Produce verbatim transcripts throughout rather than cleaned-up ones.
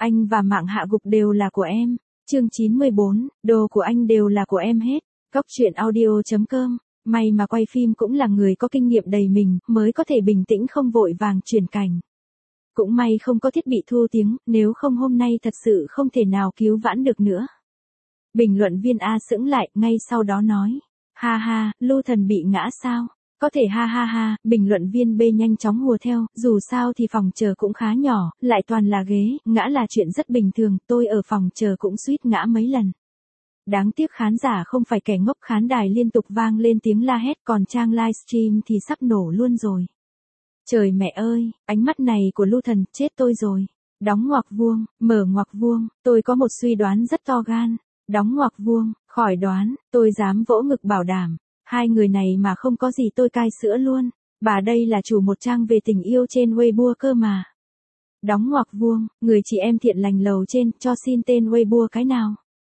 Anh và mạng hạ gục đều là của em. Chương chín mươi bốn, đồ của anh đều là của em hết. Cốc truyện audio chấm com. May mà quay phim cũng là người có kinh nghiệm đầy mình, mới có thể bình tĩnh không vội vàng chuyển cảnh. Cũng may không có thiết bị thu tiếng, nếu không hôm nay thật sự không thể nào cứu vãn được nữa. Bình luận viên A sững lại, ngay sau đó nói. Ha ha, Lưu Thần bị ngã sao? Có thể ha ha ha, bình luận viên B nhanh chóng hùa theo, dù sao thì phòng chờ cũng khá nhỏ, lại toàn là ghế, ngã là chuyện rất bình thường, tôi ở phòng chờ cũng suýt ngã mấy lần. Đáng tiếc khán giả không phải kẻ ngốc, khán đài liên tục vang lên tiếng la hét, còn trang livestream thì sắp nổ luôn rồi. Trời mẹ ơi, ánh mắt này của Lưu Thần, chết tôi rồi. Đóng ngoặc vuông, mở ngoặc vuông, tôi có một suy đoán rất to gan. Đóng ngoặc vuông, khỏi đoán, tôi dám vỗ ngực bảo đảm. Hai người này mà không có gì tôi cai sữa luôn. Bà đây là chủ một trang về tình yêu trên Weibo cơ mà. Đóng ngoặc vuông, người chị em thiện lành lầu trên, cho xin tên Weibo cái nào.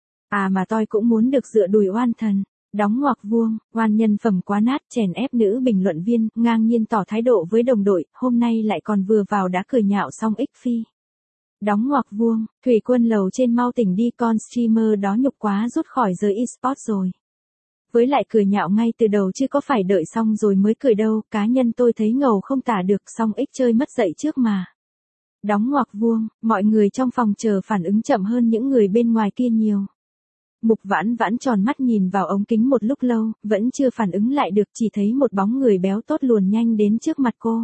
À mà tôi cũng muốn được dựa đùi oan thần. Đóng ngoặc vuông, oan nhân phẩm quá nát, chèn ép nữ bình luận viên, ngang nhiên tỏ thái độ với đồng đội, hôm nay lại còn vừa vào đã cười nhạo xong ích phi. Đóng ngoặc vuông, Thủy Quân lầu trên mau tỉnh đi, con streamer đó nhục quá, rút khỏi giới eSports rồi. Với lại cười nhạo ngay từ đầu chứ có phải đợi xong rồi mới cười đâu, cá nhân tôi thấy ngầu không tả được, xong ích chơi mất dạy trước mà. Đóng ngoặc vuông, mọi người trong phòng chờ phản ứng chậm hơn những người bên ngoài kia nhiều. Mục Vãn Vãn tròn mắt nhìn vào ống kính một lúc lâu, vẫn chưa phản ứng lại được, chỉ thấy một bóng người béo tốt luồn nhanh đến trước mặt cô.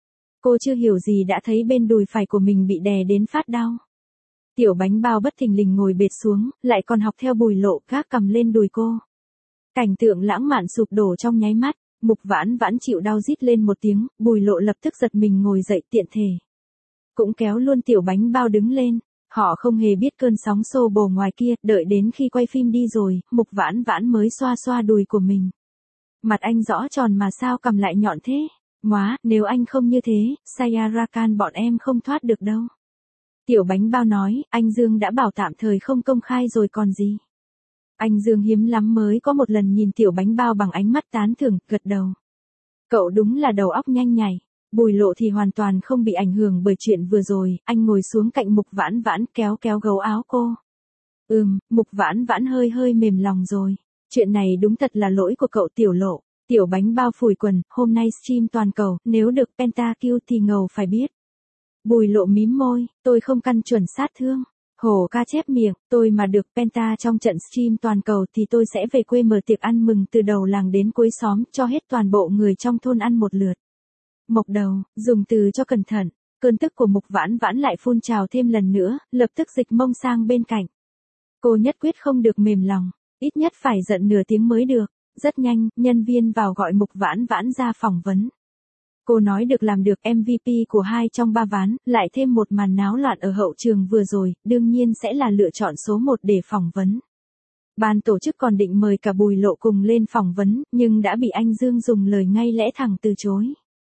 Cô chưa hiểu gì đã thấy bên đùi phải của mình bị đè đến phát đau. Tiểu Bánh Bao bất thình lình ngồi bệt xuống, lại còn học theo Bùi Lộ gác cầm lên đùi cô. Cảnh tượng lãng mạn sụp đổ trong nháy mắt, Mục Vãn Vãn chịu đau rít lên một tiếng, Bùi Lộ lập tức giật mình ngồi dậy tiện thể. Cũng kéo luôn Tiểu Bánh Bao đứng lên. Họ không hề biết cơn sóng xô bồ ngoài kia, đợi đến khi quay phim đi rồi, Mục Vãn Vãn mới xoa xoa đùi của mình. Mặt anh rõ tròn mà sao cầm lại nhọn thế? Móa, nếu anh không như thế, Sayarakan bọn em không thoát được đâu. Tiểu Bánh Bao nói, anh Dương đã bảo tạm thời không công khai rồi còn gì. Anh Dương hiếm lắm mới có một lần nhìn Tiểu Bánh Bao bằng ánh mắt tán thưởng, gật đầu. Cậu đúng là đầu óc nhanh nhảy. Bùi Lộ thì hoàn toàn không bị ảnh hưởng bởi chuyện vừa rồi, anh ngồi xuống cạnh Mục Vãn Vãn kéo kéo gấu áo cô. Ừm, Mục Vãn Vãn hơi hơi mềm lòng rồi. Chuyện này đúng thật là lỗi của cậu Tiểu Lộ. Tiểu Bánh Bao phủi quần, hôm nay stream toàn cầu, nếu được Pentakill thì ngầu phải biết. Bùi Lộ mím môi, tôi không căn chuẩn sát thương. Hổ Ca chép miệng, tôi mà được Penta trong trận stream toàn cầu thì tôi sẽ về quê mở tiệc ăn mừng từ đầu làng đến cuối xóm, cho hết toàn bộ người trong thôn ăn một lượt. Mộc đầu, dùng từ cho cẩn thận, cơn tức của Mục Vãn Vãn lại phun trào thêm lần nữa, lập tức dịch mông sang bên cạnh. Cô nhất quyết không được mềm lòng, ít nhất phải giận nửa tiếng mới được. Rất nhanh, nhân viên vào gọi Mục Vãn Vãn ra phỏng vấn. Cô nói được làm được em vê pê của hai trong ba ván, lại thêm một màn náo loạn ở hậu trường vừa rồi, đương nhiên sẽ là lựa chọn số một để phỏng vấn. Ban tổ chức còn định mời cả Bùi Lộ cùng lên phỏng vấn, nhưng đã bị anh Dương dùng lời ngay lẽ thẳng từ chối.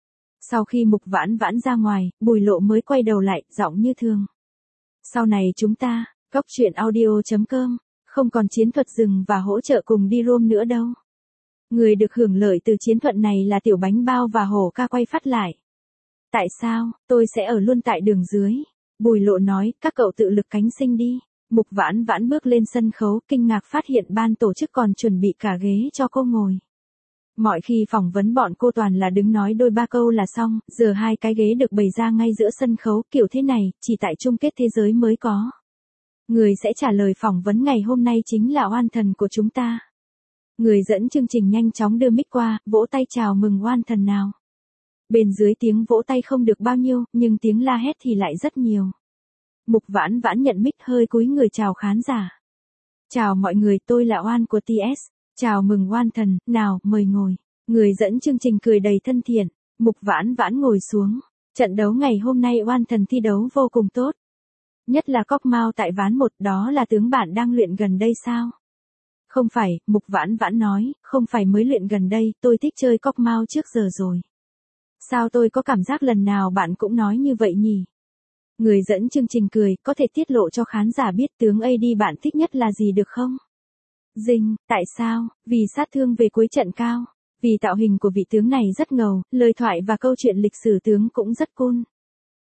Sau khi Mục Vãn Vãn ra ngoài, Bùi Lộ mới quay đầu lại, giọng như thường. Sau này chúng ta, cốc truyện audio chấm com, không còn chiến thuật rừng và hỗ trợ cùng đi roam nữa đâu. Người được hưởng lợi từ chiến thuật này là Tiểu Bánh Bao và Hổ Ca quay phát lại. Tại sao, tôi sẽ ở luôn tại đường dưới. Bùi Lộ nói, các cậu tự lực cánh sinh đi. Mục Vãn Vãn bước lên sân khấu, kinh ngạc phát hiện ban tổ chức còn chuẩn bị cả ghế cho cô ngồi. Mọi khi phỏng vấn bọn cô toàn là đứng nói đôi ba câu là xong, giờ hai cái ghế được bày ra ngay giữa sân khấu, kiểu thế này, chỉ tại chung kết thế giới mới có. Người sẽ trả lời phỏng vấn ngày hôm nay chính là oan thần của chúng ta. Người dẫn chương trình nhanh chóng đưa mic qua, vỗ tay chào mừng oan thần nào. Bên dưới tiếng vỗ tay không được bao nhiêu, nhưng tiếng la hét thì lại rất nhiều. Mục Vãn Vãn nhận mic hơi cúi người chào khán giả. Chào mọi người, tôi là oan của tê ét. Chào mừng oan thần, nào, mời ngồi. Người dẫn chương trình cười đầy thân thiện. Mục Vãn Vãn ngồi xuống. Trận đấu ngày hôm nay oan thần thi đấu vô cùng tốt. Nhất là Cóc Mao tại ván một, đó là tướng bạn đang luyện gần đây sao? Không phải, Mục Vãn Vãn nói, không phải mới luyện gần đây, tôi thích chơi Cóc Mao trước giờ rồi. Sao tôi có cảm giác lần nào bạn cũng nói như vậy nhỉ? Người dẫn chương trình cười, có thể tiết lộ cho khán giả biết tướng a đê bạn thích nhất là gì được không? Dinh, tại sao? Vì sát thương về cuối trận cao. Vì tạo hình của vị tướng này rất ngầu, lời thoại và câu chuyện lịch sử tướng cũng rất cool.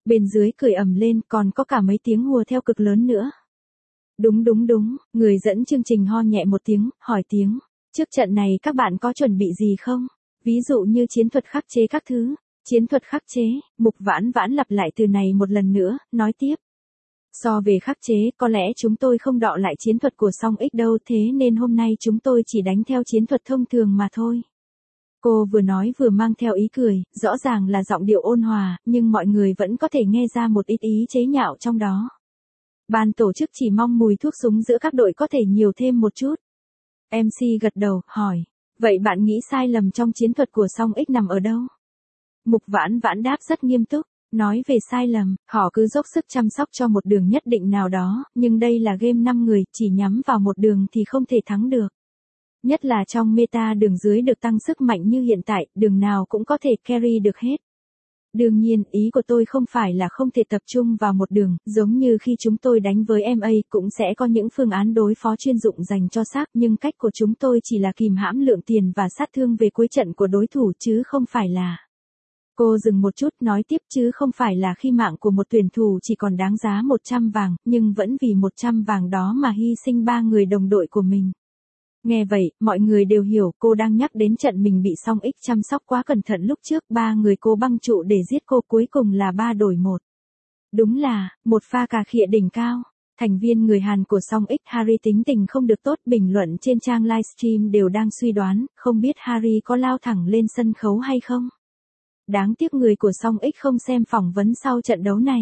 Bên dưới cười ầm lên, còn có cả mấy tiếng hùa theo cực lớn nữa. Đúng đúng đúng, người dẫn chương trình ho nhẹ một tiếng, hỏi tiếng. Trước trận này các bạn có chuẩn bị gì không? Ví dụ như chiến thuật khắc chế các thứ. Chiến thuật khắc chế, Mục Vãn Vãn lặp lại từ này một lần nữa, nói tiếp. So về khắc chế, có lẽ chúng tôi không đọ lại chiến thuật của Song X đâu, thế nên hôm nay chúng tôi chỉ đánh theo chiến thuật thông thường mà thôi. Cô vừa nói vừa mang theo ý cười, rõ ràng là giọng điệu ôn hòa, nhưng mọi người vẫn có thể nghe ra một ít ý chế nhạo trong đó. Ban tổ chức chỉ mong mùi thuốc súng giữa các đội có thể nhiều thêm một chút. em xê gật đầu, hỏi. Vậy bạn nghĩ sai lầm trong chiến thuật của Song X nằm ở đâu? Mục Vãn Vãn đáp rất nghiêm túc. Nói về sai lầm, họ cứ dốc sức chăm sóc cho một đường nhất định nào đó, nhưng đây là game năm người, chỉ nhắm vào một đường thì không thể thắng được. Nhất là trong meta đường dưới được tăng sức mạnh như hiện tại, đường nào cũng có thể carry được hết. Đương nhiên, ý của tôi không phải là không thể tập trung vào một đường, giống như khi chúng tôi đánh với em a cũng sẽ có những phương án đối phó chuyên dụng dành cho xác, nhưng cách của chúng tôi chỉ là kìm hãm lượng tiền và sát thương về cuối trận của đối thủ chứ không phải là. Cô dừng một chút nói tiếp chứ không phải là khi mạng của một tuyển thủ chỉ còn đáng giá một trăm vàng, nhưng vẫn vì một trăm vàng đó mà hy sinh ba người đồng đội của mình. Nghe vậy, mọi người đều hiểu cô đang nhắc đến trận mình bị Song X chăm sóc quá cẩn thận lúc trước, ba người cô băng trụ để giết cô cuối cùng là ba đổi một. Đúng là, một pha cà khịa đỉnh cao. Thành viên người Hàn của Song X Harry tính tình không được tốt, bình luận trên trang livestream đều đang suy đoán, không biết Harry có lao thẳng lên sân khấu hay không. Đáng tiếc người của Song X không xem phỏng vấn sau trận đấu này.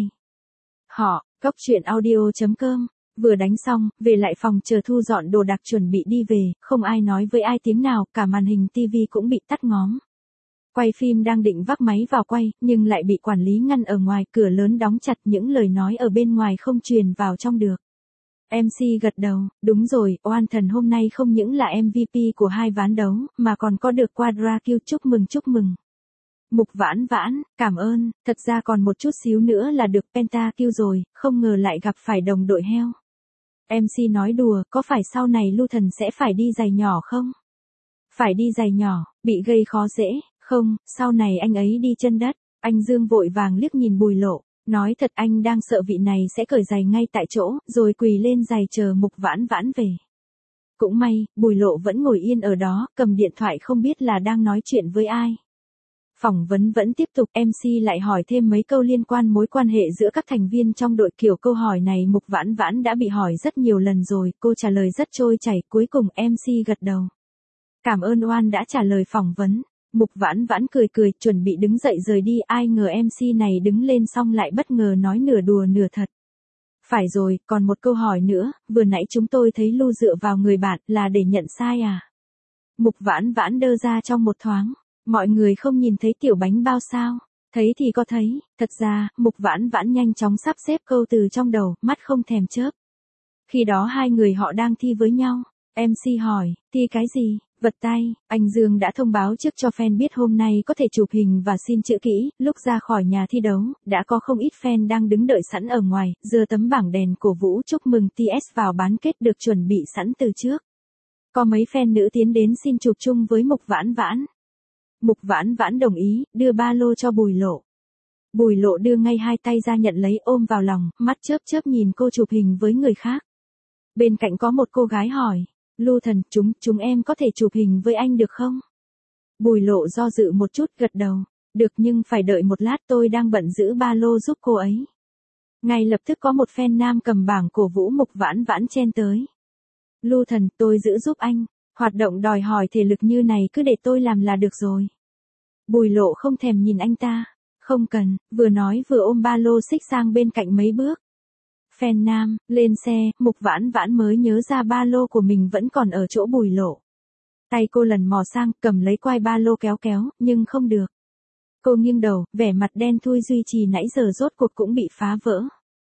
Họ, Cóc Truyện Audio chấm com, vừa đánh xong, về lại phòng chờ thu dọn đồ đạc chuẩn bị đi về, không ai nói với ai tiếng nào, cả màn hình tivi cũng bị tắt ngóm. Quay phim đang định vác máy vào quay, nhưng lại bị quản lý ngăn ở ngoài, cửa lớn đóng chặt, những lời nói ở bên ngoài không truyền vào trong được. em xê gật đầu, đúng rồi, Oan Thần hôm nay không những là em vê pê của hai ván đấu, mà còn có được Quadra Kill, chúc mừng chúc mừng. Mục Vãn Vãn, cảm ơn, thật ra còn một chút xíu nữa là được Penta Kill rồi, không ngờ lại gặp phải đồng đội heo. em xê nói đùa, có phải sau này Lưu Thần sẽ phải đi giày nhỏ không? Phải đi giày nhỏ, bị gây khó dễ, không, sau này anh ấy đi chân đất. Anh Dương vội vàng liếc nhìn Bùi Lộ, nói thật anh đang sợ vị này sẽ cởi giày ngay tại chỗ, rồi quỳ lên giày chờ Mục Vãn Vãn về. Cũng may, Bùi Lộ vẫn ngồi yên ở đó, cầm điện thoại không biết là đang nói chuyện với ai. Phỏng vấn vẫn tiếp tục, em xê lại hỏi thêm mấy câu liên quan mối quan hệ giữa các thành viên trong đội, kiểu câu hỏi này Mục Vãn Vãn đã bị hỏi rất nhiều lần rồi, cô trả lời rất trôi chảy, cuối cùng em xê gật đầu. Cảm ơn Oan đã trả lời phỏng vấn. Mục Vãn Vãn cười cười, chuẩn bị đứng dậy rời đi, ai ngờ em xê này đứng lên xong lại bất ngờ nói nửa đùa nửa thật. Phải rồi, còn một câu hỏi nữa, vừa nãy chúng tôi thấy Lu dựa vào người bạn, là để nhận sai à? Mục Vãn Vãn đơ ra trong một thoáng. Mọi người không nhìn thấy tiểu bánh bao sao? Thấy thì có thấy, thật ra, Mục Vãn Vãn nhanh chóng sắp xếp câu từ trong đầu, mắt không thèm chớp. Khi đó hai người họ đang thi với nhau. em xê hỏi, thi cái gì? Vật tay, anh Dương đã thông báo trước cho fan biết hôm nay có thể chụp hình và xin chữ kỹ, lúc ra khỏi nhà thi đấu, đã có không ít fan đang đứng đợi sẵn ở ngoài, giơ tấm bảng đèn cổ vũ chúc mừng tê ét vào bán kết được chuẩn bị sẵn từ trước. Có mấy fan nữ tiến đến xin chụp chung với Mục Vãn Vãn. Mục Vãn Vãn đồng ý, đưa ba lô cho Bùi Lộ. Bùi Lộ đưa ngay hai tay ra nhận lấy, ôm vào lòng, mắt chớp chớp nhìn cô chụp hình với người khác. Bên cạnh có một cô gái hỏi, Lưu Thần, chúng, chúng em có thể chụp hình với anh được không? Bùi Lộ do dự một chút, gật đầu. Được, nhưng phải đợi một lát, tôi đang bận giữ ba lô giúp cô ấy. Ngay lập tức có một fan nam cầm bảng cổ vũ Mục Vãn Vãn chen tới. Lưu Thần, tôi giữ giúp anh. Hoạt động đòi hỏi thể lực như này cứ để tôi làm là được rồi. Bùi Lộ không thèm nhìn anh ta. Không cần, vừa nói vừa ôm ba lô xích sang bên cạnh mấy bước. Fan nam, lên xe, Mục Vãn Vãn mới nhớ ra ba lô của mình vẫn còn ở chỗ Bùi Lộ. Tay cô lần mò sang, cầm lấy quai ba lô kéo kéo, nhưng không được. Cô nghiêng đầu, vẻ mặt đen thui duy trì nãy giờ rốt cuộc cũng bị phá vỡ.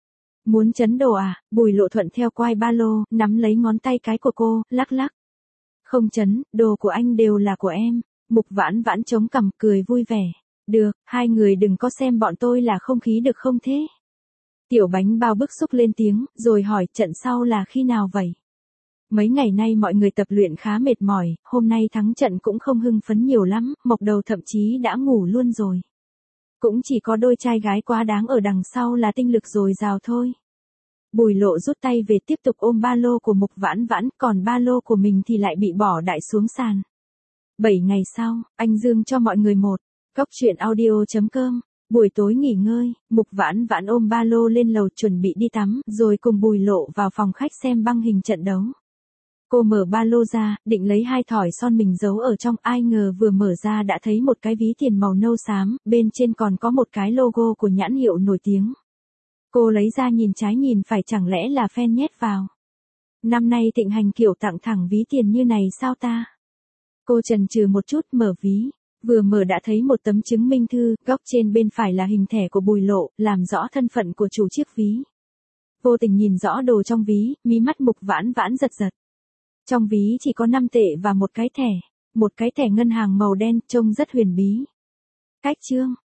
Muốn chấn đồ à? Bùi Lộ thuận theo quai ba lô, nắm lấy ngón tay cái của cô, lắc lắc. Không chấn, đồ của anh đều là của em. Mục Vãn Vãn chống cằm, cười vui vẻ. Được, hai người đừng có xem bọn tôi là không khí được không thế? Tiểu bánh bao bức xúc lên tiếng, rồi hỏi trận sau là khi nào vậy? Mấy ngày nay mọi người tập luyện khá mệt mỏi, hôm nay thắng trận cũng không hưng phấn nhiều lắm, Mộc Đầu thậm chí đã ngủ luôn rồi. Cũng chỉ có đôi trai gái quá đáng ở đằng sau là tinh lực dồi dào thôi. Bùi Lộ rút tay về tiếp tục ôm ba lô của Mục Vãn Vãn, còn ba lô của mình thì lại bị bỏ đại xuống sàn. bảy ngày sau, anh Dương cho mọi người một cốc truyện audio.com. Buổi tối nghỉ ngơi, Mục Vãn Vãn ôm ba lô lên lầu chuẩn bị đi tắm, rồi cùng Bùi Lộ vào phòng khách xem băng hình trận đấu. Cô mở ba lô ra, định lấy hai thỏi son mình giấu ở trong, ai ngờ vừa mở ra đã thấy một cái ví tiền màu nâu xám, bên trên còn có một cái logo của nhãn hiệu nổi tiếng. Cô lấy ra nhìn trái nhìn phải, chẳng lẽ là fan nhét vào. Năm nay thịnh hành kiểu tặng thẳng ví tiền như này sao ta? Cô chần chừ một chút mở ví, vừa mở đã thấy một tấm chứng minh thư, góc trên bên phải là hình thẻ của Bùi Lộ, làm rõ thân phận của chủ chiếc ví. Vô tình nhìn rõ đồ trong ví, mí mắt Mục Vãn Vãn giật giật. Trong ví chỉ có năm tệ và một cái thẻ, một cái thẻ ngân hàng màu đen, trông rất huyền bí. Cách chương